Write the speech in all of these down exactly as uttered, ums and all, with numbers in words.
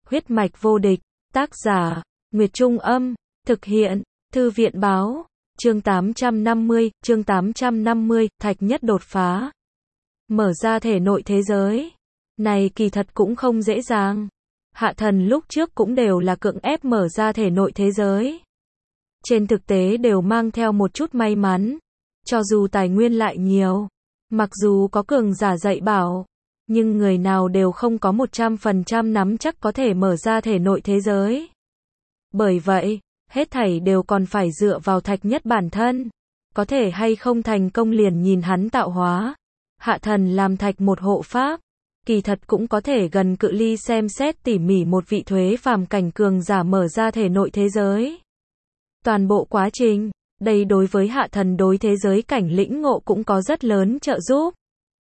Huyết mạch vô địch, tác giả, Nguyệt Trung Âm, thực hiện, Thư viện Báo, chương tám trăm năm mươi, chương tám trăm năm mươi, Thạch Nhất đột phá. Mở ra thể nội thế giới. Này kỳ thật cũng không dễ dàng. Hạ thần lúc trước cũng đều là cưỡng ép mở ra thể nội thế giới. Trên thực tế đều mang theo một chút may mắn. Cho dù tài nguyên lại nhiều, mặc dù có cường giả dạy bảo, nhưng người nào đều không có một trăm phần trăm nắm chắc có thể mở ra thể nội thế giới. Bởi vậy, hết thảy đều còn phải dựa vào Thạch Nhất bản thân. Có thể hay không thành công liền nhìn hắn tạo hóa. Hạ thần làm Thạch một hộ pháp, kỳ thật cũng có thể gần cự ly xem xét tỉ mỉ một vị thuế phàm cảnh cường giả mở ra thể nội thế giới. Toàn bộ quá trình, đây đối với hạ thần đối thế giới cảnh lĩnh ngộ cũng có rất lớn trợ giúp.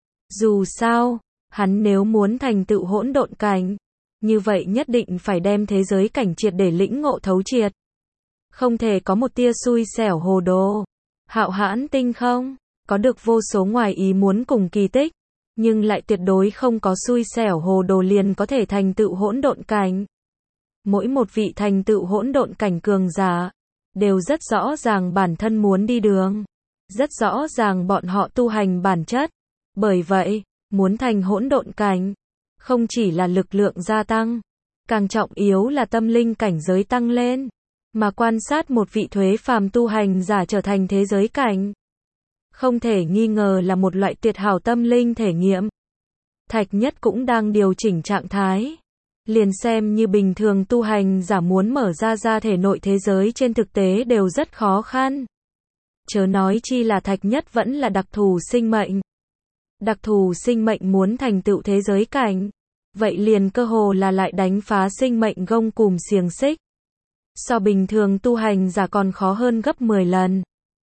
Dù sao, hắn nếu muốn thành tựu hỗn độn cảnh, như vậy nhất định phải đem thế giới cảnh triệt để lĩnh ngộ thấu triệt. Không thể có một tia xui xẻo hồ đồ. Hạo Hãn Tinh không, có được vô số ngoài ý muốn cùng kỳ tích, nhưng lại tuyệt đối không có xui xẻo hồ đồ liền có thể thành tựu hỗn độn cảnh. Mỗi một vị thành tựu hỗn độn cảnh cường giả, đều rất rõ ràng bản thân muốn đi đường. Rất rõ ràng bọn họ tu hành bản chất. Bởi vậy, muốn thành hỗn độn cảnh, không chỉ là lực lượng gia tăng, càng trọng yếu là tâm linh cảnh giới tăng lên. Mà quan sát một vị thuế phàm tu hành giả trở thành thế giới cảnh, không thể nghi ngờ là một loại tuyệt hảo tâm linh thể nghiệm. Thạch Nhất cũng đang điều chỉnh trạng thái. Liền xem như bình thường tu hành giả muốn mở ra ra thể nội thế giới trên thực tế đều rất khó khăn. Chớ nói chi là Thạch Nhất vẫn là đặc thù sinh mệnh. Đặc thù sinh mệnh muốn thành tựu thế giới cảnh, vậy liền cơ hồ là lại đánh phá sinh mệnh gông cùm xiềng xích. So bình thường tu hành giả còn khó hơn gấp mười lần.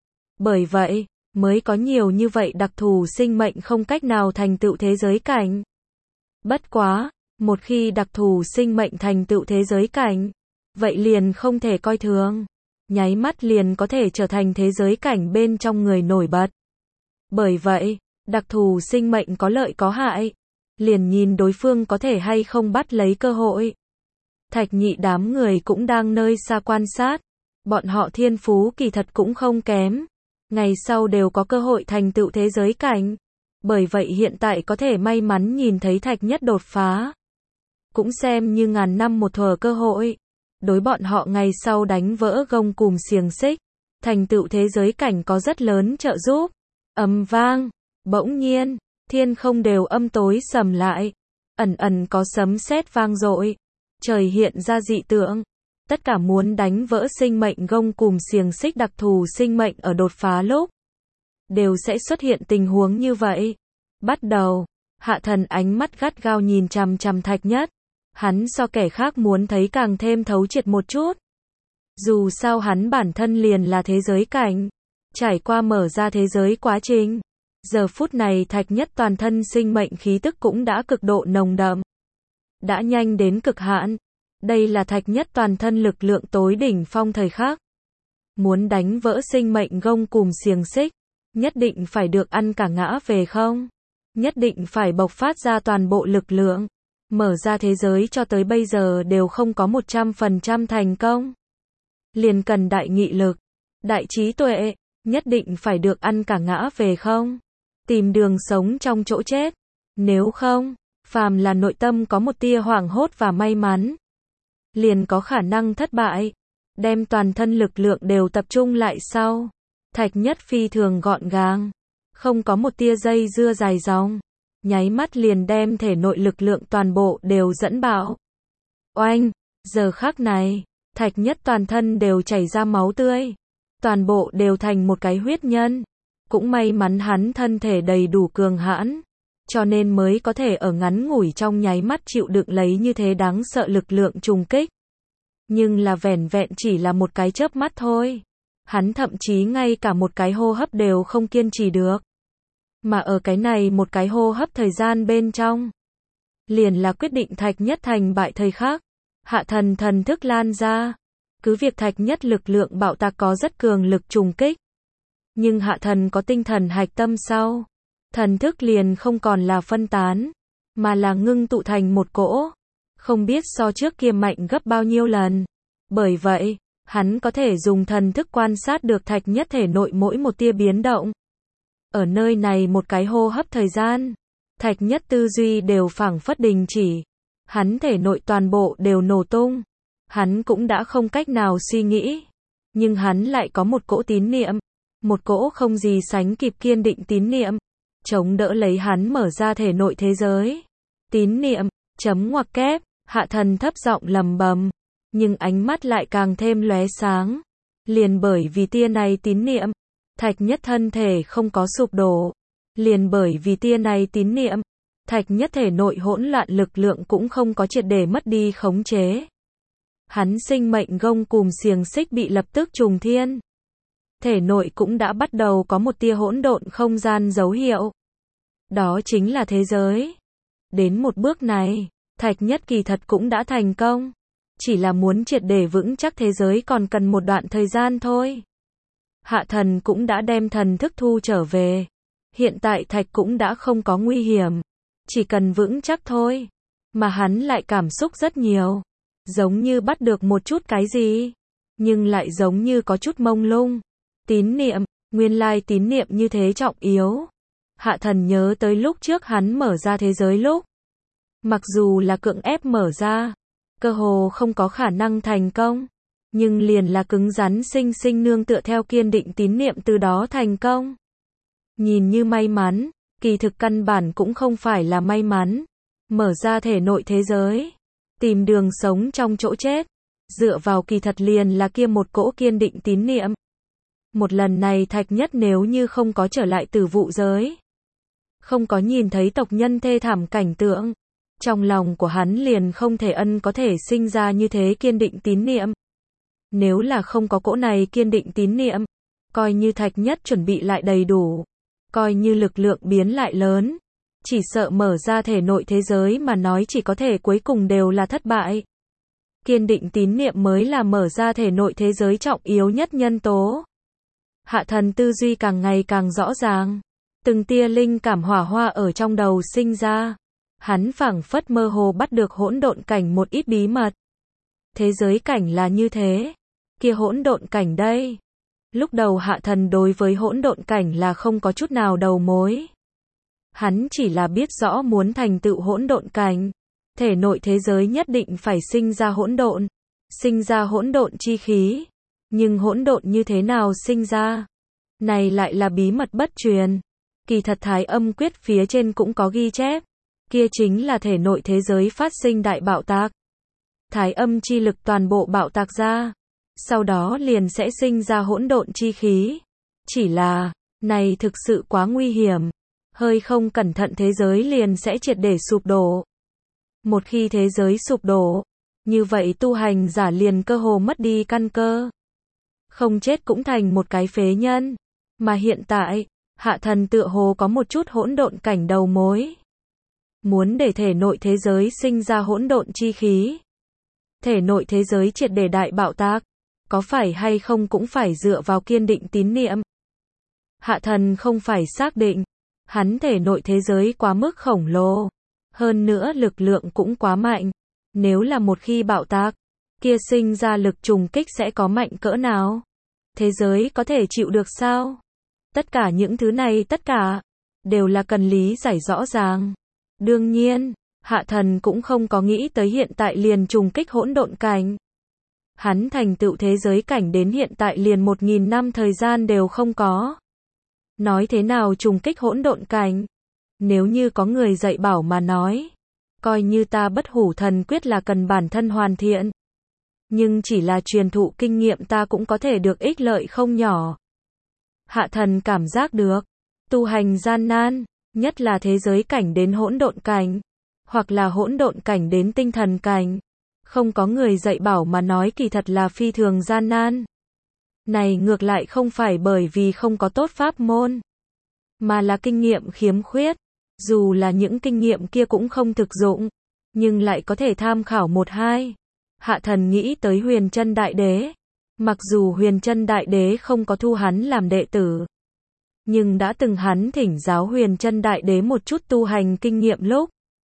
Bởi vậy, mới có nhiều như vậy đặc thù sinh mệnh không cách nào thành tựu thế giới cảnh. Bất quá, một khi đặc thù sinh mệnh thành tựu thế giới cảnh, vậy liền không thể coi thường. Nháy mắt liền có thể trở thành thế giới cảnh bên trong người nổi bật. Bởi vậy, đặc thù sinh mệnh có lợi có hại. Liền nhìn đối phương có thể hay không bắt lấy cơ hội. Thạch Nhị đám người cũng đang nơi xa quan sát. Bọn họ thiên phú kỳ thật cũng không kém. Ngày sau đều có cơ hội thành tựu thế giới cảnh. Bởi vậy hiện tại có thể may mắn nhìn thấy Thạch Nhất đột phá, cũng xem như ngàn năm một thuở cơ hội. Đối bọn họ ngày sau đánh vỡ gông cùm xiềng xích, thành tựu thế giới cảnh có rất lớn trợ giúp. Ầm vang, bỗng nhiên, thiên không đều âm tối sầm lại. Ẩn ẩn có sấm sét vang dội. Trời hiện ra dị tượng. Tất cả muốn đánh vỡ sinh mệnh gông cùm xiềng xích đặc thù sinh mệnh ở đột phá lúc, đều sẽ xuất hiện tình huống như vậy. Bắt đầu, hạ thần ánh mắt gắt gao nhìn chằm chằm Thạch Nhất. Hắn so kẻ khác muốn thấy càng thêm thấu triệt một chút. Dù sao hắn bản thân liền là thế giới cảnh, trải qua mở ra thế giới quá trình. Giờ phút này Thạch Nhất toàn thân sinh mệnh khí tức cũng đã cực độ nồng đậm. Đã nhanh đến cực hạn. Đây là Thạch Nhất toàn thân lực lượng tối đỉnh phong thời khắc. Muốn đánh vỡ sinh mệnh gông cùm xiềng xích, nhất định phải được ăn cả ngã về không. Nhất định phải bộc phát ra toàn bộ lực lượng. Mở ra thế giới cho tới bây giờ đều không có một trăm phần trăm thành công. Liền cần đại nghị lực, đại trí tuệ, nhất định phải được ăn cả ngã về không. Tìm đường sống trong chỗ chết. Nếu không, phàm là nội tâm có một tia hoảng hốt và may mắn, liền có khả năng thất bại. Đem toàn thân lực lượng đều tập trung lại sau. Thạch Nhất phi thường gọn gàng, không có một tia dây dưa dài dòng. Nháy mắt liền đem thể nội lực lượng toàn bộ đều dẫn bạo. Oanh, giờ khắc này, Thạch Nhất toàn thân đều chảy ra máu tươi. Toàn bộ đều thành một cái huyết nhân. Cũng may mắn hắn thân thể đầy đủ cường hãn, cho nên mới có thể ở ngắn ngủi trong nháy mắt chịu đựng lấy như thế đáng sợ lực lượng trùng kích. Nhưng là vẻn vẹn chỉ là một cái chớp mắt thôi. Hắn thậm chí ngay cả một cái hô hấp đều không kiên trì được. Mà ở cái này một cái hô hấp thời gian bên trong, liền là quyết định Thạch Nhất thành bại thời khắc. Hạ thần thần thức lan ra. Cứ việc Thạch Nhất lực lượng bạo tạc có rất cường lực trùng kích, nhưng hạ thần có tinh thần hạch tâm sau, thần thức liền không còn là phân tán, mà là ngưng tụ thành một cỗ. không biết so trước kia mạnh gấp bao nhiêu lần. Bởi vậy, hắn có thể dùng thần thức quan sát được Thạch Nhất thể nội mỗi một tia biến động. Ở nơi này một cái hô hấp thời gian, Thạch Nhất tư duy đều phảng phất đình chỉ. Hắn thể nội toàn bộ đều nổ tung. Hắn cũng đã không cách nào suy nghĩ. Nhưng hắn lại có một cỗ tín niệm. Một cỗ không gì sánh kịp kiên định tín niệm. Chống đỡ lấy hắn mở ra thể nội thế giới. Tín niệm, chấm ngoặc kép, Hạ Thần thấp giọng lầm bầm. Nhưng ánh mắt lại càng thêm lóe sáng. Liền bởi vì tia này tín niệm, Thạch Nhất thân thể không có sụp đổ. Liền bởi vì tia này tín niệm, Thạch Nhất thể nội hỗn loạn lực lượng cũng không có triệt để mất đi khống chế. Hắn sinh mệnh gông cùm xiềng xích bị lập tức trùng thiên. Thể nội cũng đã bắt đầu có một tia hỗn độn không gian dấu hiệu. Đó chính là thế giới. Đến một bước này, Thạch Nhất kỳ thật cũng đã thành công. Chỉ là muốn triệt để vững chắc thế giới còn cần một đoạn thời gian thôi. Hạ Thần cũng đã đem thần thức thu trở về. Hiện tại Thạch cũng đã không có nguy hiểm. Chỉ cần vững chắc thôi. Mà hắn lại cảm xúc rất nhiều. Giống như bắt được một chút cái gì. Nhưng lại giống như có chút mông lung. Tín niệm, nguyên lai tín niệm như thế trọng yếu. Hạ Thần nhớ tới lúc trước hắn mở ra thế giới lúc. Mặc dù là cưỡng ép mở ra, cơ hồ không có khả năng thành công. Nhưng liền là cứng rắn sinh sinh nương tựa theo kiên định tín niệm từ đó thành công. Nhìn như may mắn, kỳ thực căn bản cũng không phải là may mắn. Mở ra thể nội thế giới, tìm đường sống trong chỗ chết, dựa vào kỳ thật liền là kia một cỗ kiên định tín niệm. Một lần này Thạch Nhất nếu như không có trở lại Tử Vụ giới, không có nhìn thấy tộc nhân thê thảm cảnh tượng, trong lòng của hắn liền không thể ân có thể sinh ra như thế kiên định tín niệm. Nếu là không có cỗ này kiên định tín niệm, coi như Thạch Nhất chuẩn bị lại đầy đủ, coi như lực lượng biến lại lớn, chỉ sợ mở ra thể nội thế giới mà nói chỉ có thể cuối cùng đều là thất bại. Kiên định tín niệm mới là mở ra thể nội thế giới trọng yếu nhất nhân tố. Hạ Thần tư duy càng ngày càng rõ ràng. Từng tia linh cảm hỏa hoa ở trong đầu sinh ra. Hắn phảng phất mơ hồ bắt được hỗn độn cảnh một ít bí mật. Thế giới cảnh là như thế. Kia hỗn độn cảnh đây. Lúc đầu Hạ Thần đối với hỗn độn cảnh là không có chút nào đầu mối. Hắn chỉ là biết rõ muốn thành tựu hỗn độn cảnh, thể nội thế giới nhất định phải sinh ra hỗn độn, sinh ra hỗn độn chi khí. Nhưng hỗn độn như thế nào sinh ra? Này lại là bí mật bất truyền. Kỳ thật Thái Âm Quyết phía trên cũng có ghi chép. Kia chính là thể nội thế giới phát sinh đại bạo tạc. Thái âm chi lực toàn bộ bạo tạc ra. Sau đó liền sẽ sinh ra hỗn độn chi khí. Chỉ là, này thực sự quá nguy hiểm. Hơi không cẩn thận thế giới liền sẽ triệt để sụp đổ. Một khi thế giới sụp đổ, như vậy tu hành giả liền cơ hồ mất đi căn cơ. Không chết cũng thành một cái phế nhân. Mà hiện tại, Hạ Thần tựa hồ có một chút hỗn độn cảnh đầu mối. Muốn để thể nội thế giới sinh ra hỗn độn chi khí. Thể nội thế giới triệt để đại bạo tạc. Có phải hay không cũng phải dựa vào kiên định tín niệm. Hạ Thần không phải xác định. Hắn thể nội thế giới quá mức khổng lồ. Hơn nữa lực lượng cũng quá mạnh. Nếu là một khi bạo tạc, kia sinh ra lực trùng kích sẽ có mạnh cỡ nào? Thế giới có thể chịu được sao? Tất cả những thứ này tất cả, đều là cần lý giải rõ ràng. Đương nhiên, Hạ Thần cũng không có nghĩ tới hiện tại liền trùng kích hỗn độn cảnh. Hắn thành tựu thế giới cảnh đến hiện tại liền một nghìn năm thời gian đều không có. Nói thế nào trùng kích hỗn độn cảnh? Nếu như có người dạy bảo mà nói, coi như ta Bất Hủ Thần Quyết là cần bản thân hoàn thiện. Nhưng chỉ là truyền thụ kinh nghiệm ta cũng có thể được ích lợi không nhỏ. Hạ Thần cảm giác được, tu hành gian nan, nhất là thế giới cảnh đến hỗn độn cảnh, hoặc là hỗn độn cảnh đến tinh thần cảnh. Không có người dạy bảo mà nói kỳ thật là phi thường gian nan. Này ngược lại không phải bởi vì không có tốt pháp môn, mà là kinh nghiệm khiếm khuyết. Dù là những kinh nghiệm kia cũng không thực dụng, nhưng lại có thể tham khảo một hai. Hạ Thần nghĩ tới Huyền Chân Đại Đế. Mặc dù Huyền Chân Đại Đế không có thu hắn làm đệ tử, nhưng đã từng hắn thỉnh giáo Huyền Chân Đại Đế một chút tu hành kinh nghiệm lúc.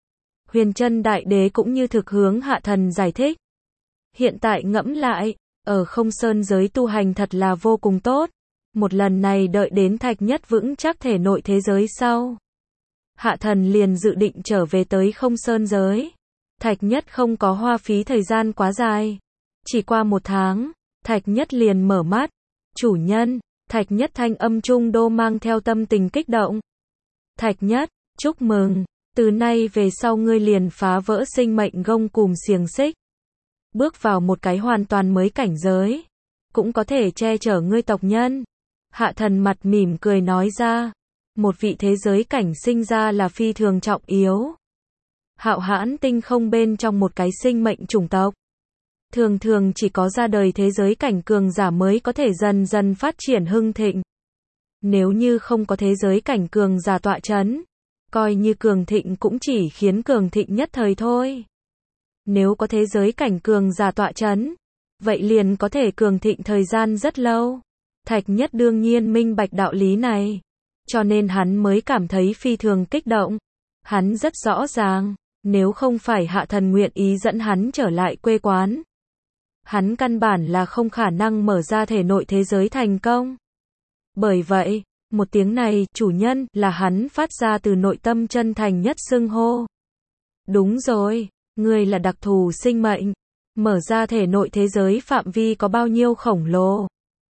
Huyền Chân Đại Đế cũng như thực hướng Hạ Thần giải thích. Hiện tại ngẫm lại, ở không sơn giới tu hành thật là vô cùng tốt. Một lần này đợi đến Thạch Nhất vững chắc thể nội thế giới sau. Hạ Thần liền dự định trở về tới không sơn giới. Thạch Nhất không có hoa phí thời gian quá dài. Chỉ qua một tháng, Thạch Nhất liền mở mắt. Chủ nhân, Thạch Nhất thanh âm trung đô mang theo tâm tình kích động. Thạch Nhất, chúc mừng, từ nay về sau ngươi liền phá vỡ sinh mệnh gông cùm xiềng xích. Bước vào một cái hoàn toàn mới cảnh giới. Cũng có thể che chở ngươi tộc nhân. Hạ Thần mặt mỉm cười nói ra. Một vị thế giới cảnh sinh ra là phi thường trọng yếu. Hạo Hãn tinh không bên trong một cái sinh mệnh chủng tộc. Thường thường chỉ có ra đời thế giới cảnh cường giả mới có thể dần dần phát triển hưng thịnh. Nếu như không có thế giới cảnh cường giả tọa chấn, coi như cường thịnh cũng chỉ khiến cường thịnh nhất thời thôi. Nếu có thế giới cảnh cường giả tọa chấn, vậy liền có thể cường thịnh thời gian rất lâu. Thạch Nhất đương nhiên minh bạch đạo lý này, cho nên hắn mới cảm thấy phi thường kích động. Hắn rất rõ ràng, nếu không phải Hạ Thần nguyện ý dẫn hắn trở lại quê quán, hắn căn bản là không khả năng mở ra thể nội thế giới thành công. Bởi vậy, một tiếng này, chủ nhân, là hắn phát ra từ nội tâm chân thành nhất xưng hô. Đúng rồi, ngươi là đặc thù sinh mệnh, mở ra thể nội thế giới phạm vi có bao nhiêu khổng lồ.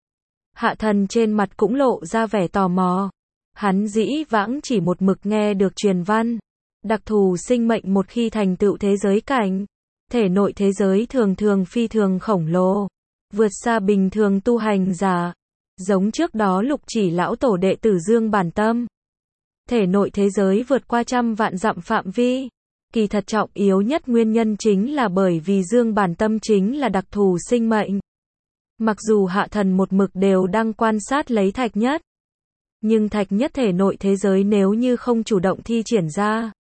Hạ Thần trên mặt cũng lộ ra vẻ tò mò. Hắn dĩ vãng chỉ một mực nghe được truyền văn. Đặc thù sinh mệnh một khi thành tựu thế giới cảnh, thể nội thế giới thường thường phi thường khổng lồ, vượt xa bình thường tu hành giả. Giống trước đó Lục Chỉ lão tổ đệ tử Dương Bản Tâm. Thể nội thế giới vượt qua trăm vạn dặm phạm vi. Kỳ thật trọng yếu nhất nguyên nhân chính là bởi vì Dương Bản Tâm chính là đặc thù sinh mệnh. Mặc dù Hạ Thần một mực đều đang quan sát lấy Thạch Nhất, nhưng Thạch Nhất thể nội thế giới nếu như không chủ động thi triển ra,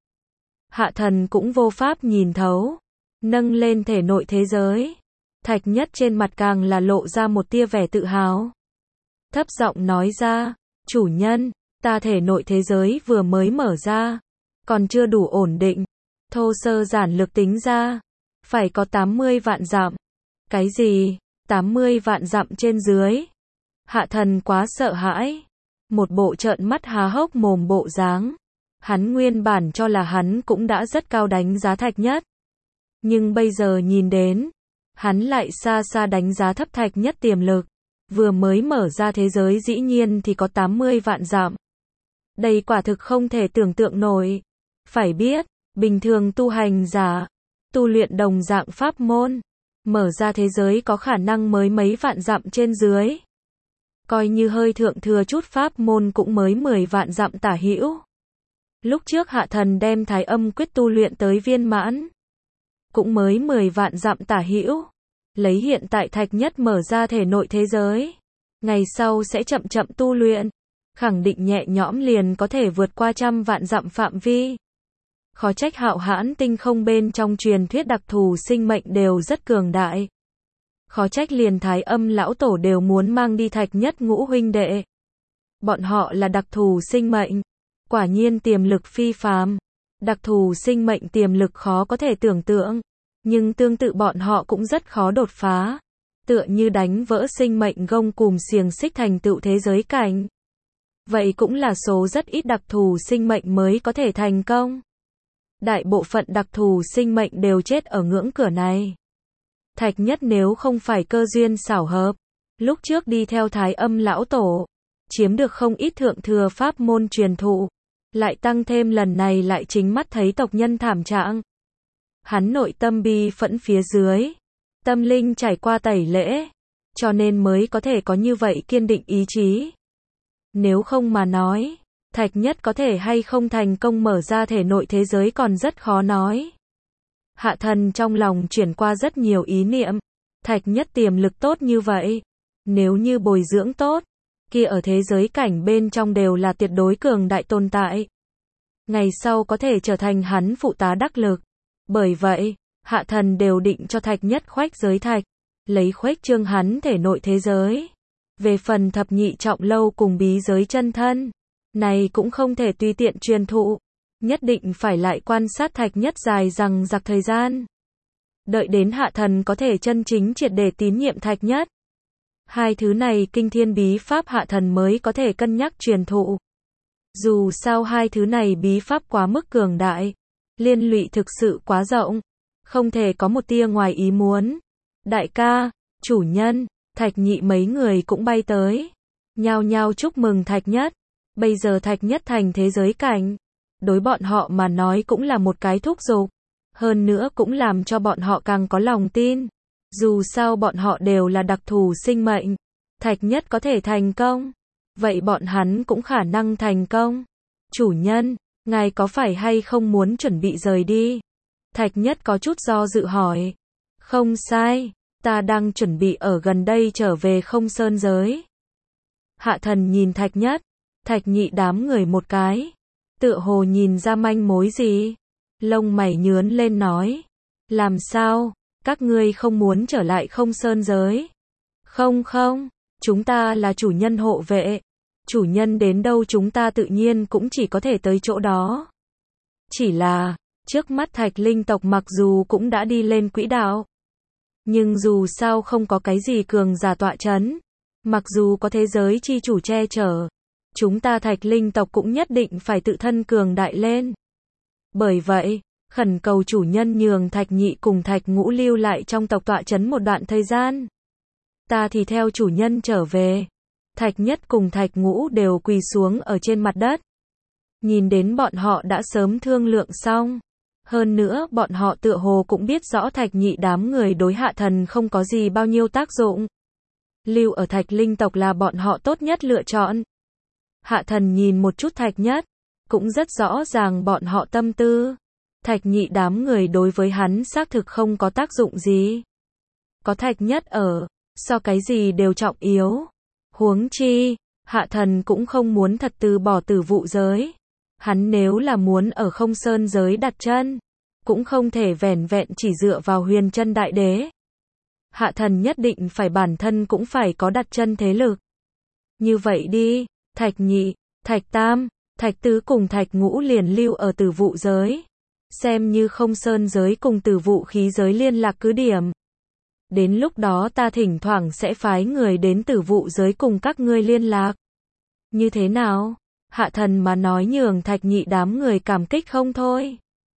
Hạ Thần cũng vô pháp nhìn thấu. Nâng lên thể nội thế giới, Thạch Nhất trên mặt càng là lộ ra một tia vẻ tự hào. Thấp giọng nói ra, chủ nhân, ta thể nội thế giới vừa mới mở ra, còn chưa đủ ổn định. Thô sơ giản lược tính ra, phải có tám mươi vạn dặm. Cái gì? tám mươi vạn dặm trên dưới? Hạ Thần quá sợ hãi. Một bộ trợn mắt há hốc mồm bộ dáng. Hắn nguyên bản cho là hắn cũng đã rất cao đánh giá Thạch Nhất. Nhưng bây giờ nhìn đến, hắn lại xa xa đánh giá thấp Thạch Nhất tiềm lực. Vừa mới mở ra thế giới dĩ nhiên thì có tám mươi vạn dặm. Đây quả thực không thể tưởng tượng nổi. Phải biết, bình thường tu hành giả, tu luyện đồng dạng pháp môn, mở ra thế giới có khả năng mới mấy vạn dặm trên dưới. Coi như hơi thượng thừa chút pháp môn cũng mới mười vạn dặm tả hữu. Lúc trước Hạ Thần đem Thái Âm Quyết tu luyện tới viên mãn, cũng mới mười vạn dặm tả hữu. Lấy hiện tại Thạch Nhất mở ra thể nội thế giới, ngày sau sẽ chậm chậm tu luyện, khẳng định nhẹ nhõm liền có thể vượt qua trăm vạn dặm phạm vi. Khó trách Hạo Hãn tinh không bên trong truyền thuyết đặc thù sinh mệnh đều rất cường đại. Khó trách liền Thái Âm lão tổ đều muốn mang đi Thạch Nhất ngũ huynh đệ. Bọn họ là đặc thù sinh mệnh, quả nhiên tiềm lực phi phàm. Đặc thù sinh mệnh tiềm lực khó có thể tưởng tượng, nhưng tương tự bọn họ cũng rất khó đột phá. Tựa như đánh vỡ sinh mệnh gông cùm xiềng xích thành tựu thế giới cảnh. Vậy cũng là số rất ít đặc thù sinh mệnh mới có thể thành công. Đại bộ phận đặc thù sinh mệnh đều chết ở ngưỡng cửa này. Thạch Nhất nếu không phải cơ duyên xảo hợp, lúc trước đi theo Thái Âm lão tổ, chiếm được không ít thượng thừa pháp môn truyền thụ, lại tăng thêm lần này lại chính mắt thấy tộc nhân thảm trạng. Hắn nội tâm bi phẫn phía dưới, tâm linh trải qua tẩy lễ, cho nên mới có thể có như vậy kiên định ý chí. Nếu không mà nói, Thạch Nhất có thể hay không thành công mở ra thể nội thế giới còn rất khó nói. Hạ Thần trong lòng chuyển qua rất nhiều ý niệm. Thạch Nhất tiềm lực tốt như vậy, nếu như bồi dưỡng tốt, kia ở thế giới cảnh bên trong đều là tuyệt đối cường đại tồn tại. Ngày sau có thể trở thành hắn phụ tá đắc lực. Bởi vậy, Hạ Thần đều định cho Thạch Nhất khuếch giới thạch, lấy khuếch trương hắn thể nội thế giới. Về phần thập nhị trọng lâu cùng bí giới chân thân, này cũng không thể tùy tiện truyền thụ. nhất định phải lại quan sát Thạch Nhất dài rằng giặc thời gian. Đợi đến Hạ Thần có thể chân chính triệt để tín nhiệm Thạch Nhất. Hai thứ này kinh thiên bí pháp Hạ Thần mới có thể cân nhắc truyền thụ. Dù sao hai thứ này bí pháp quá mức cường đại, liên lụy thực sự quá rộng, không thể có một tia ngoài ý muốn. Đại ca, chủ nhân, Thạch Nhị mấy người cũng bay tới, nhao nhao chúc mừng Thạch Nhất. Bây giờ Thạch Nhất thành thế giới cảnh, đối bọn họ mà nói cũng là một cái thúc giục, hơn nữa cũng làm cho bọn họ càng có lòng tin. Dù sao bọn họ đều là đặc thù sinh mệnh, Thạch Nhất có thể thành công, vậy bọn hắn cũng khả năng thành công. Chủ nhân, ngài có phải hay không muốn chuẩn bị rời đi? Thạch Nhất có chút do dự hỏi. Không sai, ta đang chuẩn bị ở gần đây trở về Không Sơn giới. Hạ Thần nhìn Thạch Nhất, Thạch Nhị đám người một cái, tựa hồ nhìn ra manh mối gì. Lông mày nhướn lên nói. Làm sao, các ngươi không muốn trở lại Không Sơn giới? Không không, chúng ta là chủ nhân hộ vệ. Chủ nhân đến đâu chúng ta tự nhiên cũng chỉ có thể tới chỗ đó. Chỉ là, trước mắt Thạch Linh tộc mặc dù cũng đã đi lên quỹ đạo, nhưng dù sao không có cái gì cường giả tọa chấn. Mặc dù có thế giới chi chủ che chở, chúng ta Thạch Linh tộc cũng nhất định phải tự thân cường đại lên. Bởi vậy, khẩn cầu chủ nhân nhường Thạch Nhị cùng Thạch Ngũ lưu lại trong tộc tọa chấn một đoạn thời gian. Ta thì theo chủ nhân trở về. Thạch Nhất cùng Thạch Ngũ đều quỳ xuống ở trên mặt đất. Nhìn đến bọn họ đã sớm thương lượng xong. Hơn nữa bọn họ tựa hồ cũng biết rõ Thạch Nhị đám người đối Hạ Thần không có gì bao nhiêu tác dụng. Lưu ở Thạch Linh tộc là bọn họ tốt nhất lựa chọn. Hạ Thần nhìn một chút Thạch Nhất, cũng rất rõ ràng bọn họ tâm tư. Thạch Nhị đám người đối với hắn xác thực không có tác dụng gì. Có Thạch Nhất ở, so cái gì đều trọng yếu. Huống chi, Hạ Thần cũng không muốn thật từ bỏ Tử Vụ giới. Hắn nếu là muốn ở Không Sơn giới đặt chân, cũng không thể vẻn vẹn chỉ dựa vào Huyền Chân Đại Đế. Hạ Thần nhất định phải bản thân cũng phải có đặt chân thế lực. Như vậy đi, Thạch Nhị, Thạch Tam, Thạch Tứ cùng Thạch Ngũ liền lưu ở Tử Vụ giới. Xem như Không Sơn giới cùng Tử Vụ khí giới liên lạc cứ điểm. Đến lúc đó ta thỉnh thoảng sẽ phái người đến Tử Vụ giới cùng các ngươi liên lạc. Như thế nào? Hạ Thần mà nói nhường Thạch Nhị đám người cảm kích không thôi.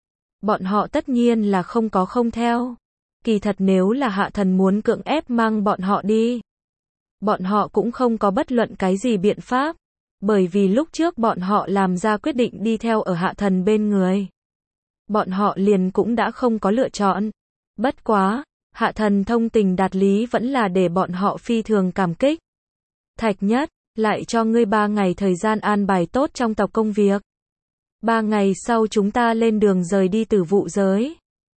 Bọn họ tất nhiên là không có không theo. Kỳ thật nếu là Hạ Thần muốn cưỡng ép mang bọn họ đi, bọn họ cũng không có bất luận cái gì biện pháp. Bởi vì lúc trước bọn họ làm ra quyết định đi theo ở Hạ Thần bên người, bọn họ liền cũng đã không có lựa chọn. Bất quá, Hạ Thần thông tình đạt lý vẫn là để bọn họ phi thường cảm kích. Thạch Nhất, lại cho ngươi ba ngày thời gian an bài tốt trong tộc công việc. Ba ngày sau chúng ta lên đường rời đi Tử Vụ giới.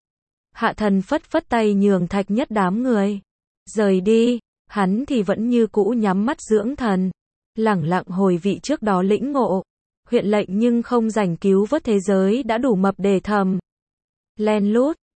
Hạ Thần phất phất tay nhường Thạch Nhất đám người rời đi, hắn thì vẫn như cũ nhắm mắt dưỡng thần, lẳng lặng hồi vị trước đó lĩnh ngộ. Huyện lệnh nhưng không rảnh cứu vớt thế giới đã đủ mập đề thầm. Len lút,